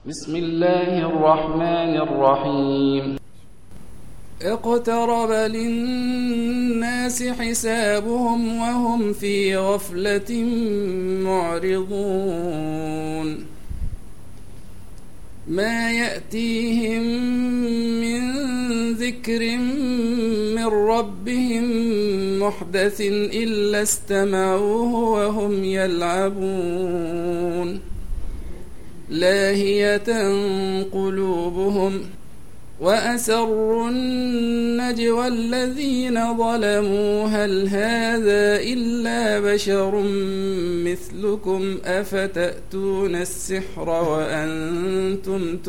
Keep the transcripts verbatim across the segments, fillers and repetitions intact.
بسم الله الرحمن الرحيم. اقترب للناس حسابهم وهم في غفلة معرضون ما يأتيهم من ذكر من ربهم محدث إلا استمعوه وهم يلعبون لاهية قلوبهم وأسروا النجوى الذين ظلموا هل هذا إلا بشر مثلكم أفتأتون السحر وأنتم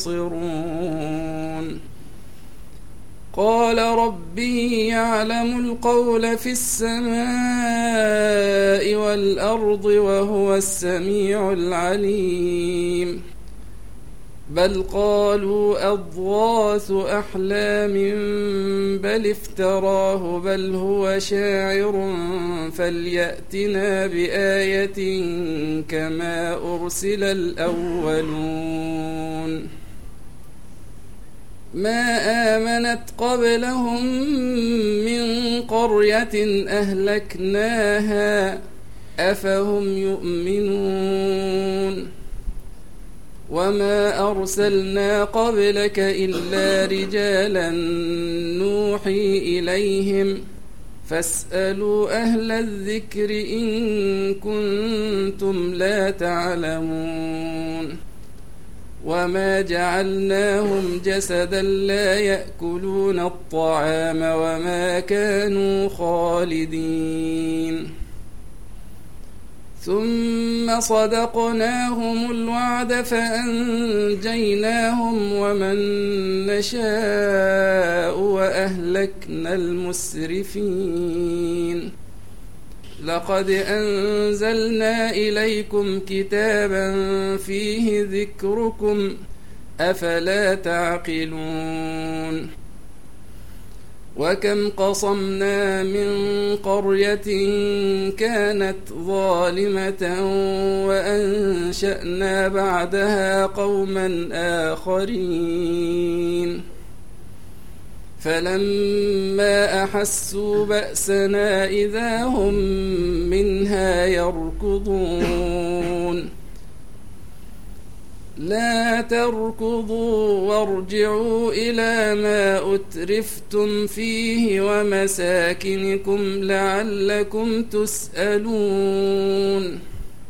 تبصرون قال ربي يعلم القول في السماء والأرض وهو السميع العليم بل قالوا أضغاث أحلام بل افتراه بل هو شاعر فليأتنا بآية كما أرسل الأولون ما آمنت قبلهم من قرية أهلكناها أفهم يؤمنون وما أرسلنا قبلك إلا رجالا نوحي إليهم فاسألوا أهل الذكر إن كنتم لا تعلمون وما جعلناهم جسدا لا يأكلون الطعام وما كانوا خالدين ثم صدقناهم الوعد فأنجيناهم ومن نشاء وأهلكنا المسرفين لقد أنزلنا إليكم كتابا فيه ذكركم أفلا تعقلون وكم قصمنا من قرية كانت ظالمة وأنشأنا بعدها قوما آخرين فلما أحسوا بأسنا إذا هم منها يركضون لا تركضوا وارجعوا إلى ما أترفتم فيه ومساكنكم لعلكم تسألون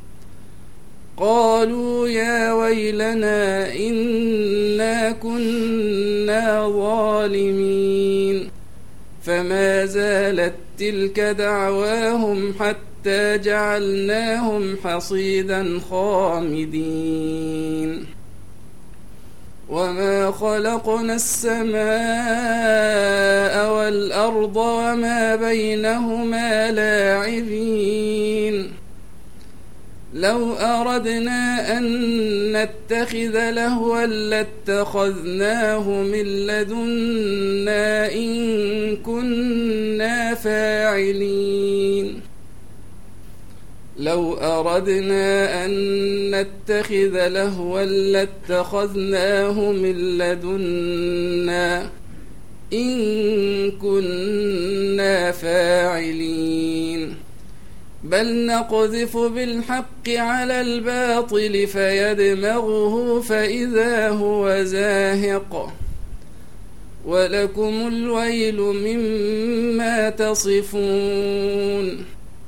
قالوا يا ويلنا إنا كنا ظالمين فما زالت تلك دعواهم حتى جعلناهم حصيدا خامدين وما خلقنا السماء والأرض وما بينهما لاعبين لو أردنا أن نتخذ لهوا لاتخذناه من لدنا إن كنا فاعلين لو أردنا أن نتخذ لهوا لاتخذناه من لدنا إن كنا فاعلين بل نقذف بالحق على الباطل فيدمغه فإذا هو زاهق ولكم الويل مما تصفون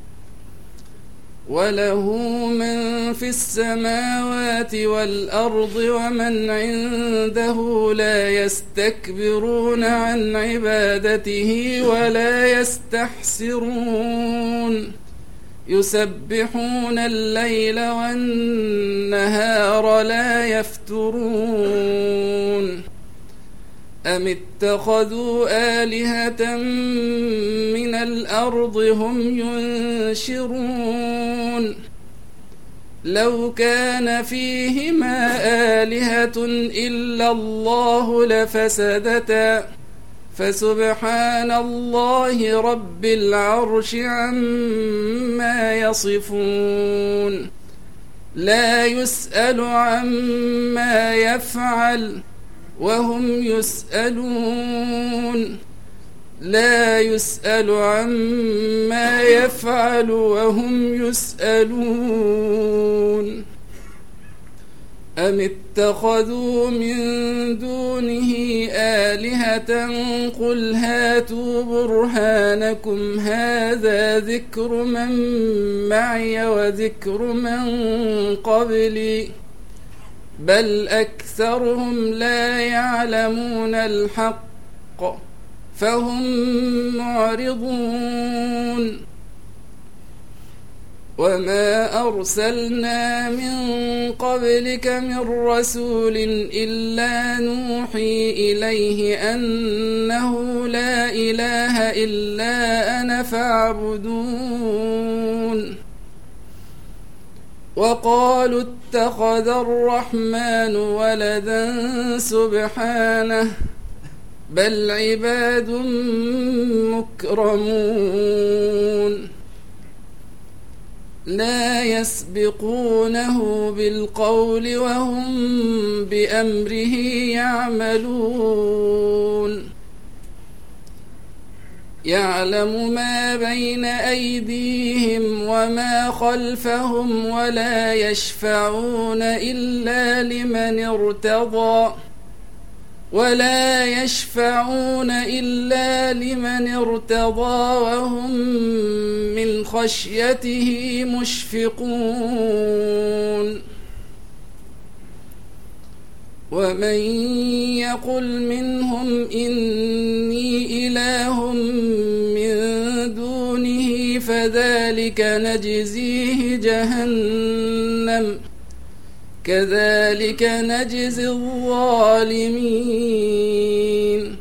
وله من في السماوات والأرض ومن عنده لا يستكبرون عن عبادته ولا يستحسرون يسبحون الليل والنهار لا يفترون أم اتخذوا آلهة من الأرض هم ينشرون لو كان فيهما آلهة إلا الله لفسدتا فسبحان الله رب العرش عما يصفون لا يسأل عما يفعل وهم يسألون لا يسأل عما يفعل وهم يسألون أم اتخذوا من دونه آلهة قل هاتوا برهانكم هذا ذكر من معي وذكر من قبلي بل أكثرهم لا يعلمون الحق فهم معرضون وما أرسلنا من قبلك من رسول إلا نوحي إليه أنه لا إله إلا أنا فاعبدون وقالوا اتخذ الرحمن ولدا سبحانه بل عباد مكرمون لا يسبقونه بالقول وهم بأمره يعملون يعلم ما بين أيديهم وما خلفهم ولا يشفعون إلا لمن ارتضى ولا يشفعون إلا لمن ارتضى وهم من خشيته مشفقون ومن يقل منهم إني إله من دونه فذلك نجزيه جهنم كذلك نجزي الظالمين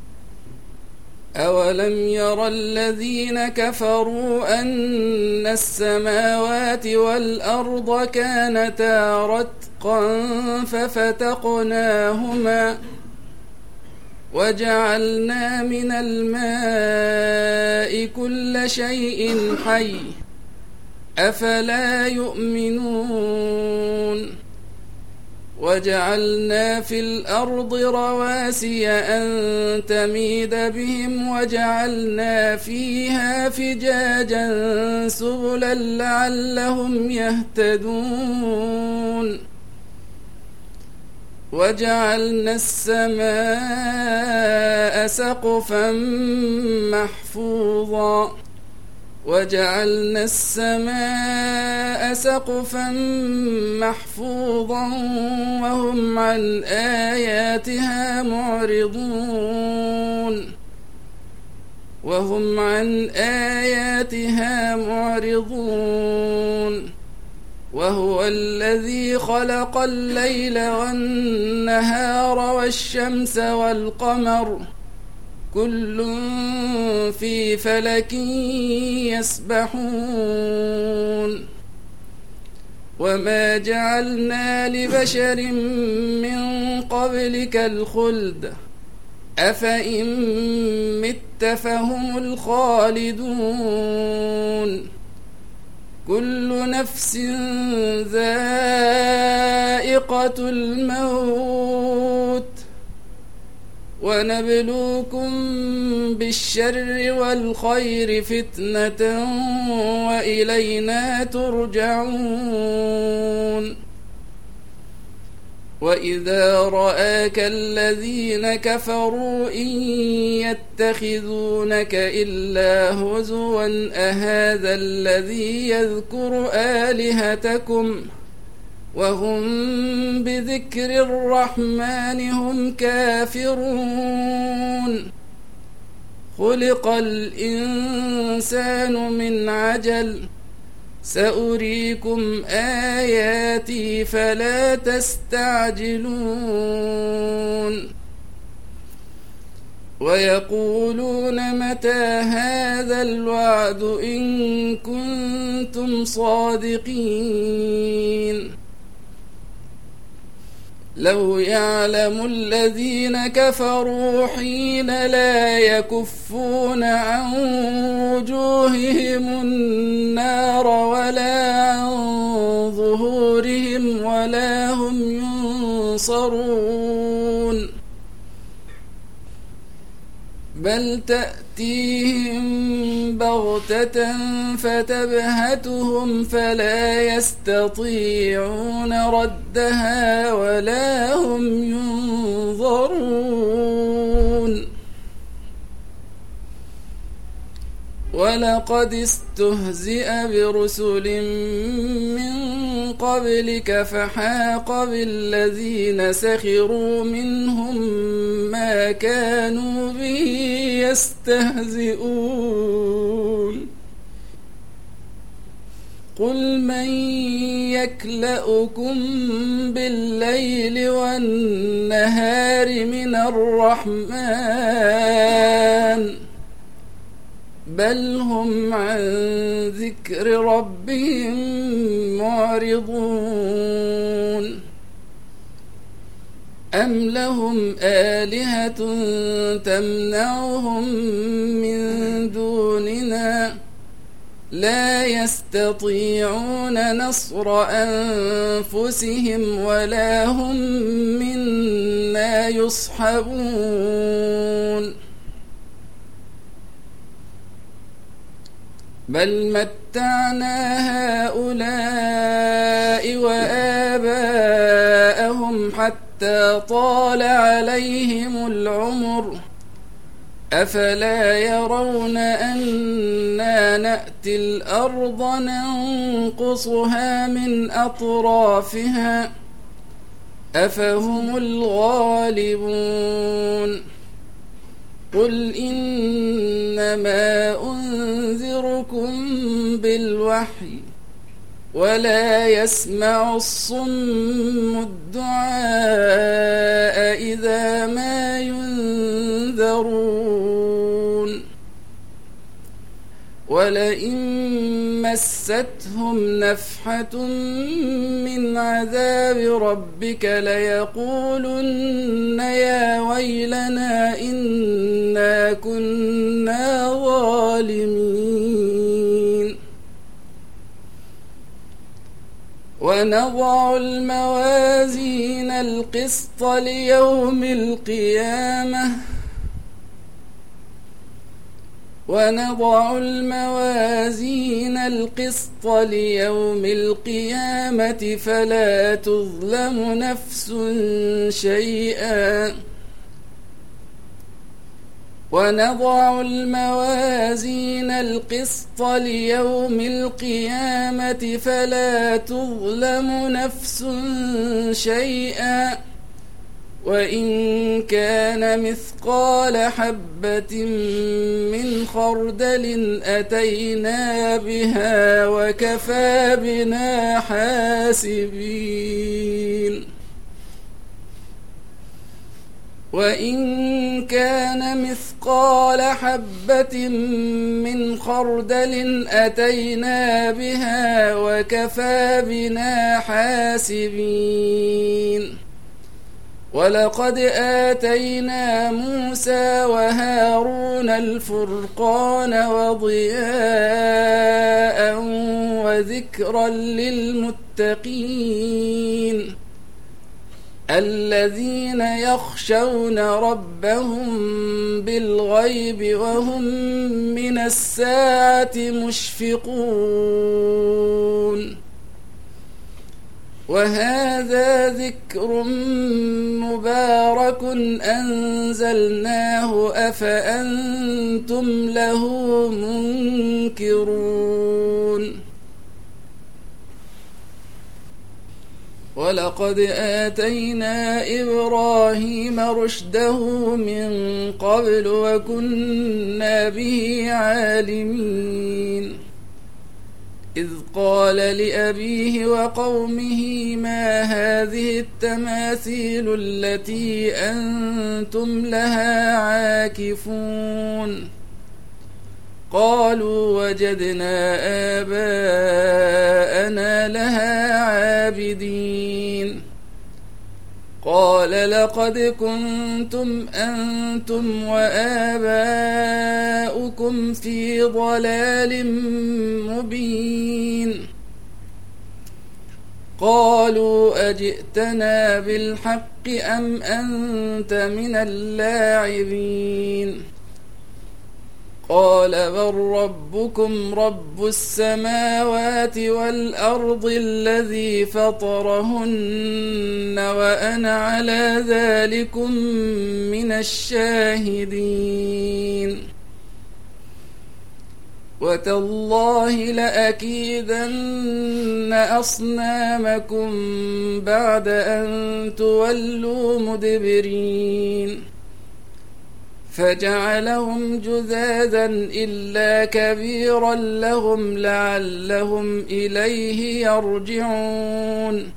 أولم ير الذين كفروا أن السماوات والأرض كانتا رتقا ففتقناهما وجعلنا من الماء كل شيء حي أفلا يؤمنون وجعلنا في الأرض رواسي أن تميد بهم وجعلنا فيها فجاجا سبلا لعلهم يهتدون وجعلنا السماء سقفا محفوظا وجعلنا السماء سقفا محفوظا وهم عن آياتها معرضون وهم عن آياتها معرضون وهو الذي خلق الليل والنهار والشمس والقمر كل في فلك يسبحون وما جعلنا لبشر من قبلك الخلد أفإن مت فهم الخالدون كل نفس ذائقة الموت ونبلوكم بالشر والخير فتنة وإلينا ترجعون وإذا رآك الذين كفروا إن يتخذونك إلا هزوا أهذا الذي يذكر آلهتكم وهم بذكر الرحمن هم كافرون خلق الإنسان من عجل سأريكم آياتي فلا تستعجلون ويقولون متى هذا الوعد إن كنتم صادقين لو يعلم الذين كفروا حين لا يكفون عن وجوههم النار ولا عن ظهورهم ولا هم ينصرون بل تأتيهم بغتة فتبهتهم فلا يستطيعون ردها ولا هم ينظرون ولقد استهزئ برسل من قبلك فحاق بالذين سخروا منهم ما كانوا به يستهزئون قل من يكلؤكم بالليل والنهار من الرحمن بل هم عن ذكر ربهم معرضون أم لهم آلهة تمنعهم من دوننا لا يستطيعون نصر أنفسهم ولا هم منا يصحبون بل متعنا هؤلاء وآباءهم حتى طال عليهم العمر أفلا يرون أنا نأتي الأرض ننقصها من أطرافها أفهم الغالبون قل إنما أنذركم بالوحي ولا يسمع الصم الدعاء إذا ما ينذرون ولئن مستهم نفحة من عذاب ربك ليقولن يا ويلنا إنا كنا ظالمين ونضع الموازين القسط ليوم القيامة ونضع الموازين القسط ليوم القيامة فلا تظلم نفس شيئا ونضع الموازين القسط ليوم القيامة فلا تظلم نفس شيئا وإن كان مثقال حبة من خردل أتينا بها وكفى بنا حاسبين وإن كان مثقال حبة من خردل أتينا بها وكفى بنا حاسبين ولقد آتينا موسى وهارون الفرقان وضياء وذكرا للمتقين الذين يخشون ربهم بالغيب وهم من الساعة مشفقون وهذا ذكر مبارك أنزلناه أفأنتم له منكرون ولقد آتينا إبراهيم رشده من قبل وكنا به عالمين إذ قال لأبيه وقومه ما هذه التماثيل التي أنتم لها عاكفون قالوا وجدنا آباءنا لها عابدين قال لقد كنتم أنتم وآباؤكم في ضلال مبين قالوا أجئتنا بالحق أم أنت من اللاعبين قال بل ربكم رب السماوات والأرض الذي فطرهن وأنا على ذلكم من الشاهدين وتالله لأكيدن أصنامكم بعد أن تولوا مدبرين فجعلهم جذاذا إلا كبيرا لهم لعلهم إليه يرجعون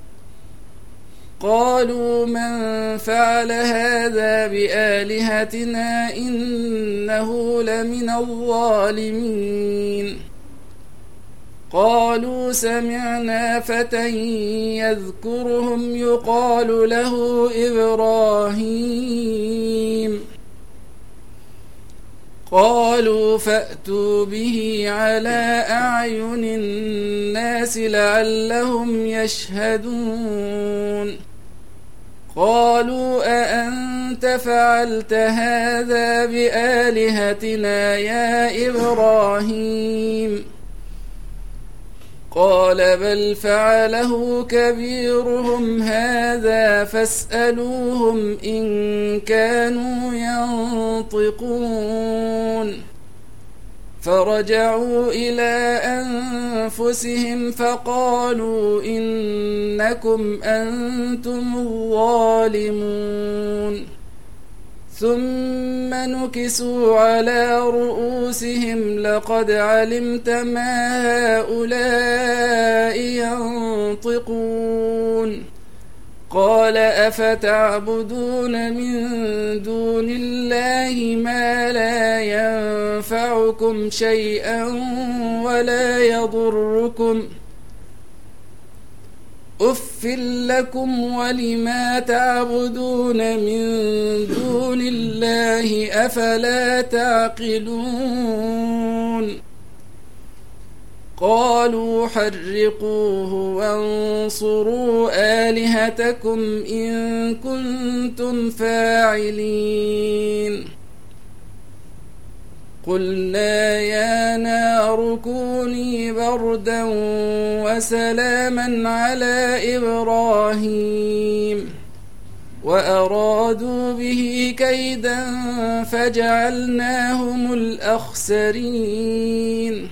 قالوا من فعل هذا بآلهتنا إنه لمن الظالمين قالوا سمعنا فتى يذكرهم يقال له إبراهيم قالوا فأتوا به على أعين الناس لعلهم يشهدون قالوا أأنت فعلت هذا بآلهتنا يا إبراهيم قال بل فعله كبيرهم هذا فاسألوهم إن كانوا ينطقون فرجعوا إلى أنفسهم فقالوا إنكم أنتم الظالمون ثم نكسوا على رؤوسهم لقد علمت ما هؤلاء ينطقون قال أفتعبدون من دون الله ما لا ينفعكم شيئا ولا يضركم أف لكم ولما تعبدون من دون الله أفلا تعقلون قالوا حرقوه وانصروا آلهتكم إن كنتم فاعلين قلنا يا نار كوني بردا وسلاما على إبراهيم وأرادوا به كيدا فجعلناهم الأخسرين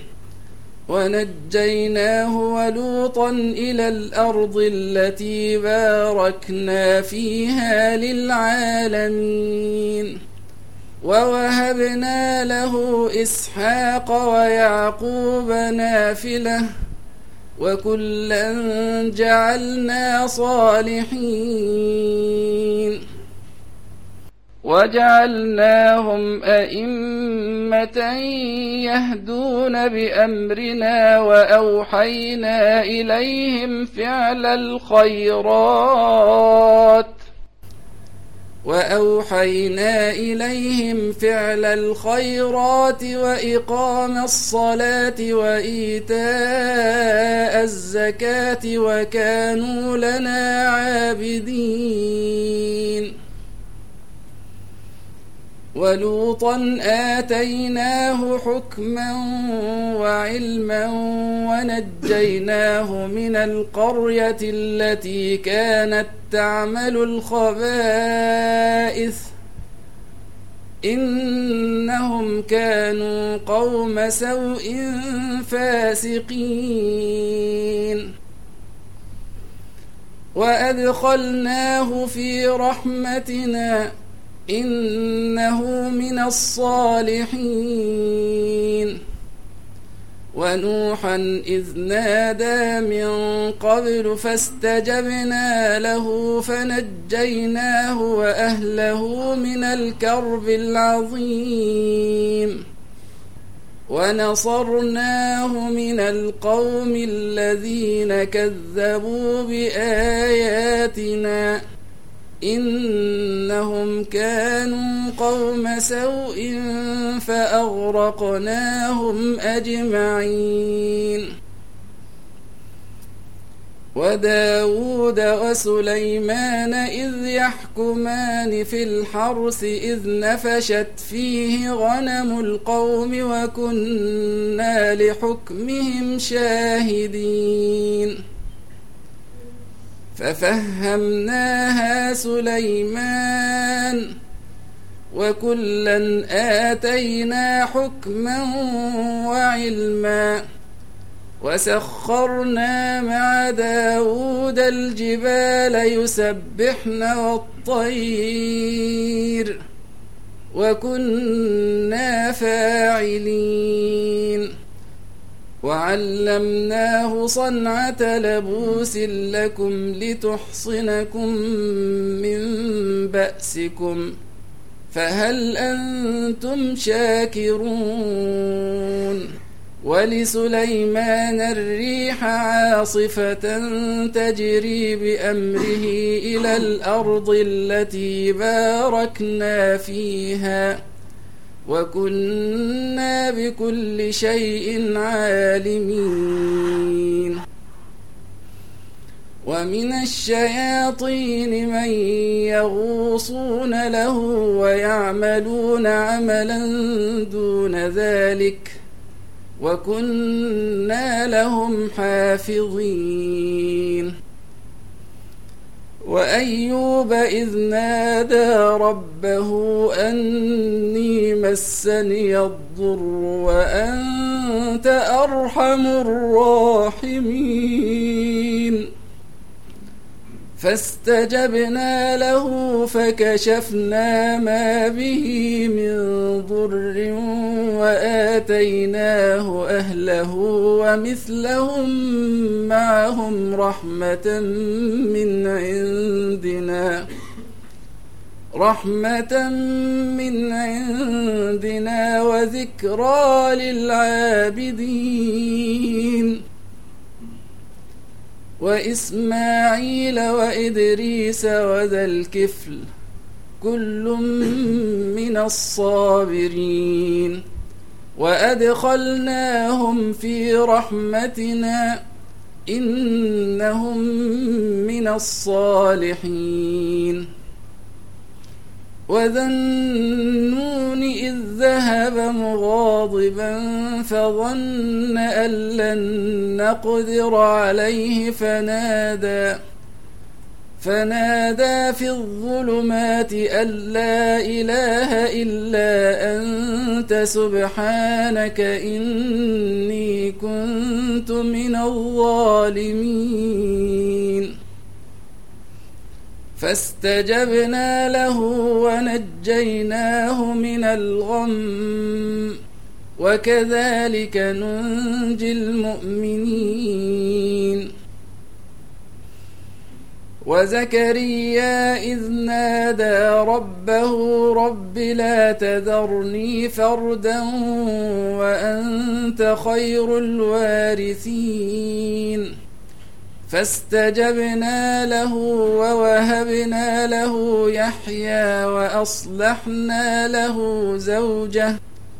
ونجيناه ولوطا إلى الأرض التي باركنا فيها للعالمين ووهبنا له إسحاق ويعقوب نافلة وكلا جعلنا صالحين وجعلناهم أئمة يهدون بأمرنا وأوحينا إليهم فعل الخيرات وأوحينا إليهم فعل الخيرات وإقام الصلاة وإيتاء الزكاة وكانوا لنا عابدين ولوطا آتيناه حكما وعلما ونجيناه من القرية التي كانت تعمل الخبائث إنهم كانوا قوم سوء فاسقين وأدخلناه في رحمتنا إنه من الصالحين ونوحا إذ نادى من قبل فاستجبنا له فنجيناه وأهله من الكرب العظيم ونصرناه من القوم الذين كذبوا بآياتنا إنهم كانوا قوم سوء فأغرقناهم أجمعين. وداود وسليمان إذ يحكمان في الحرث إذ نفشت فيه غنم القوم وكنا لحكمهم شاهدين. ففهمناها سليمان وكلا آتينا حكما وعلما وسخرنا مع داود الجبال يسبحن والطير وكنا فاعلين. وعلمناه صنعة لبوس لكم لتحصنكم من بأسكم فهل أنتم شاكرون. ولسليمان الريح عاصفة تجري بأمره إلى الأرض التي باركنا فيها وكنا بكل شيء عالمين. ومن الشياطين من يغوصون له ويعملون عملا دون ذلك وكنا لهم حافظين. وأيوب إذ نادى ربه أني مسني الضر وأنت أرحم الراحمين فاستجبنا له فكشفنا ما به من ضر وآتيناه أهله ومثلهم معهم رحمة من عندنا رحمة من عندنا وذكرى للعابدين. وإسماعيل وإدريس وذا الكفل كل من الصابرين وأدخلناهم في رحمتنا إنهم من الصالحين. وذا النون إذ ذهب مغاضبا فظن أن لن نقدر عليه فنادى فنادى في الظلمات أن لا إله إلا أنت سبحانك إني كنت من الظالمين. فاستجبنا له ونجيناه من الغم وكذلك ننجي المؤمنين. وزكريا إذ نادى ربه رب لا تذرني فردا وأنت خير الوارثين فاستجبنا له ووهبنا له يحيى وأصلحنا له زوجه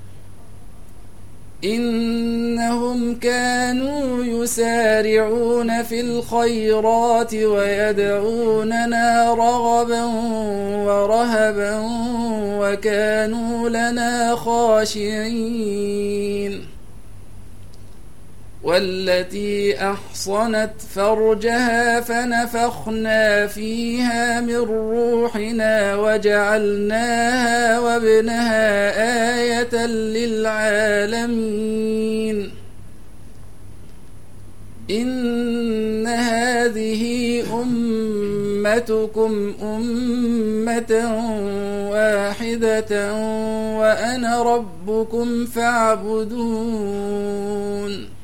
إنهم كانوا يسارعون في الخيرات ويدعوننا رغبا ورهبا وكانوا لنا خاشعين. والتي أحصنت فرجها فنفخنا فيها من روحنا وجعلناها وابنها آية للعالمين. إن هذه أمتكم أمة واحدة وأنا ربكم فاعبدون.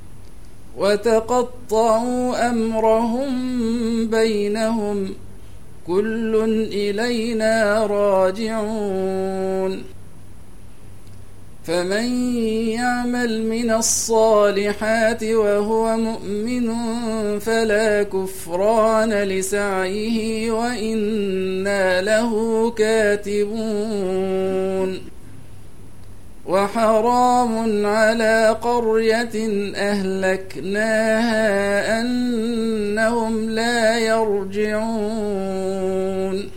وتقطعوا أمرهم بينهم كل إلينا راجعون. فمن يعمل من الصالحات وهو مؤمن فلا كفران لسعيه وإنا له كاتبون وحرام على قرية أهلكناها أنهم لا يرجعون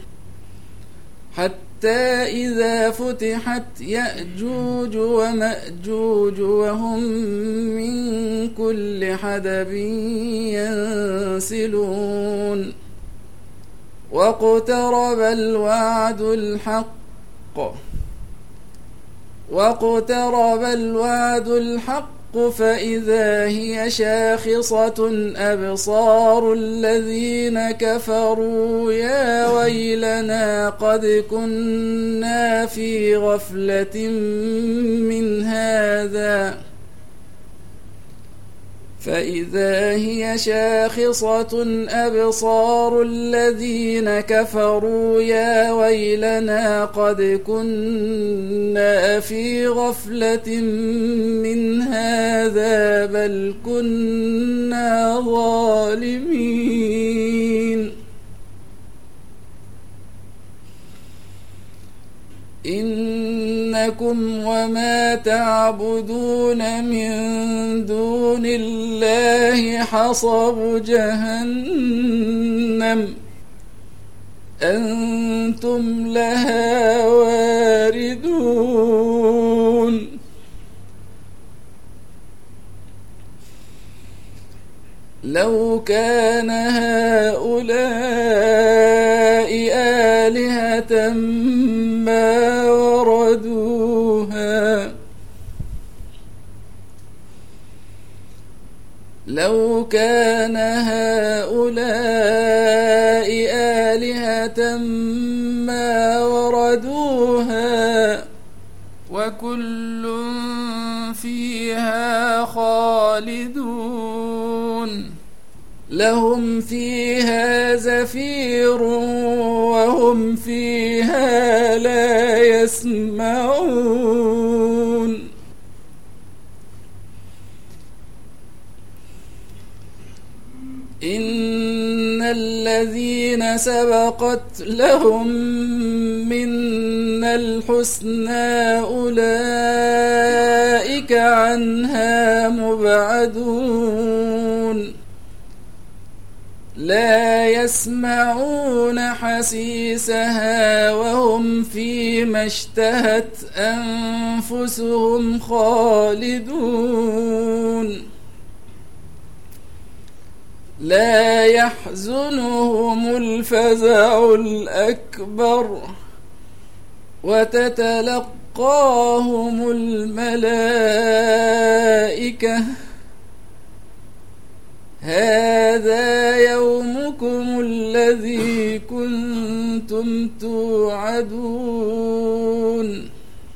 حتى إذا فتحت يأجوج ومأجوج وهم من كل حدب ينسلون واقترب الوعد الحق واقترب الوعد الحق فإذا هي شاخصة أبصار الذين كفروا يا ويلنا قد كنا في غفلة من هذا فإذا هي شاخصة أبصار الذين كفروا يا ويلنا قد كنا في غفلة من هذا بل كنا ظالمين إنكم وما تعبدون من دون الله حصب جهنم أنتم لها واردون لو كان هؤلاء آلهة ما وردوها لو كان هؤلاء آلهة ما وردوها وكل فيها خالدون لهم فيها زفير وهم فيها لا يسمعون إن الذين سبقت لهم منا الحسنى أولئك عنها مبعدون لا يسمعون حسيسها وهم فيما اشتهت أنفسهم خالدون لا يحزنهم الفزع الأكبر وتتلقاهم الملائكة هذا يومكم الذي كنتم توعدون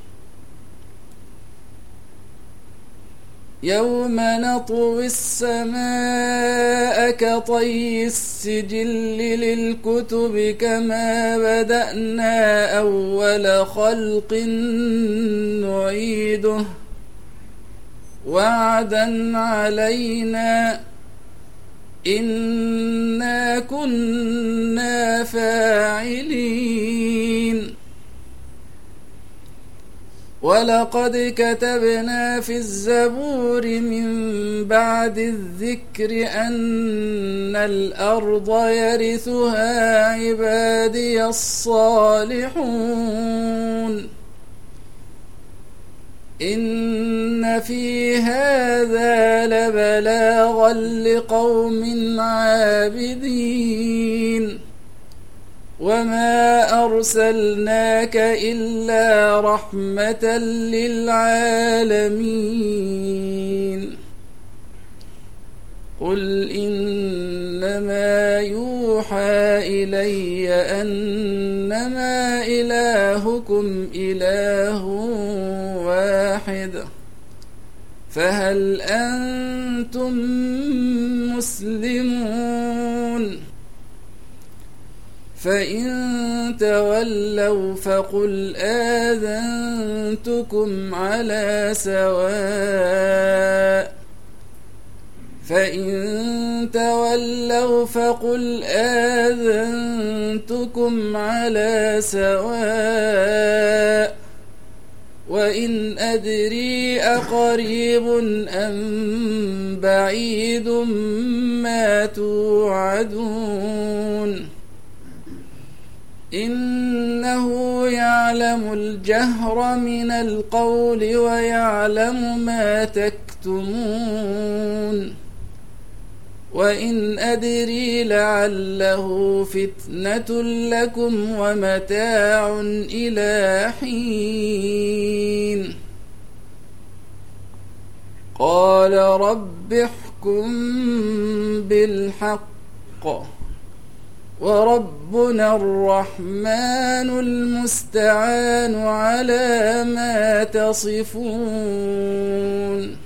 يوم نطوي السماء كطي السجل للكتب كما بدأنا أول خلق نعيده وعدا علينا إنا كنا فاعلين ولقد كتبنا في الزبور من بعد الذكر أن الأرض يرثها عبادي الصالحون إن في هذا لبلاغا لقوم عابدين وما أرسلناك إلا رحمة للعالمين قل إنما يوحى إلي أنما إلهكم إله واحد فهل أنتم مسلمون فإن تولوا فقل آذنتكم على سواء فإن تولوا فقل آذنتكم على سواء وإن أدري أقريب أم بعيد ما توعدون إنه يعلم الجهر من القول ويعلم ما تكتمون وإن أدري لعله فتنة لكم ومتاع إلى حين قال رب احكم بالحق وربنا الرحمن المستعان على ما تصفون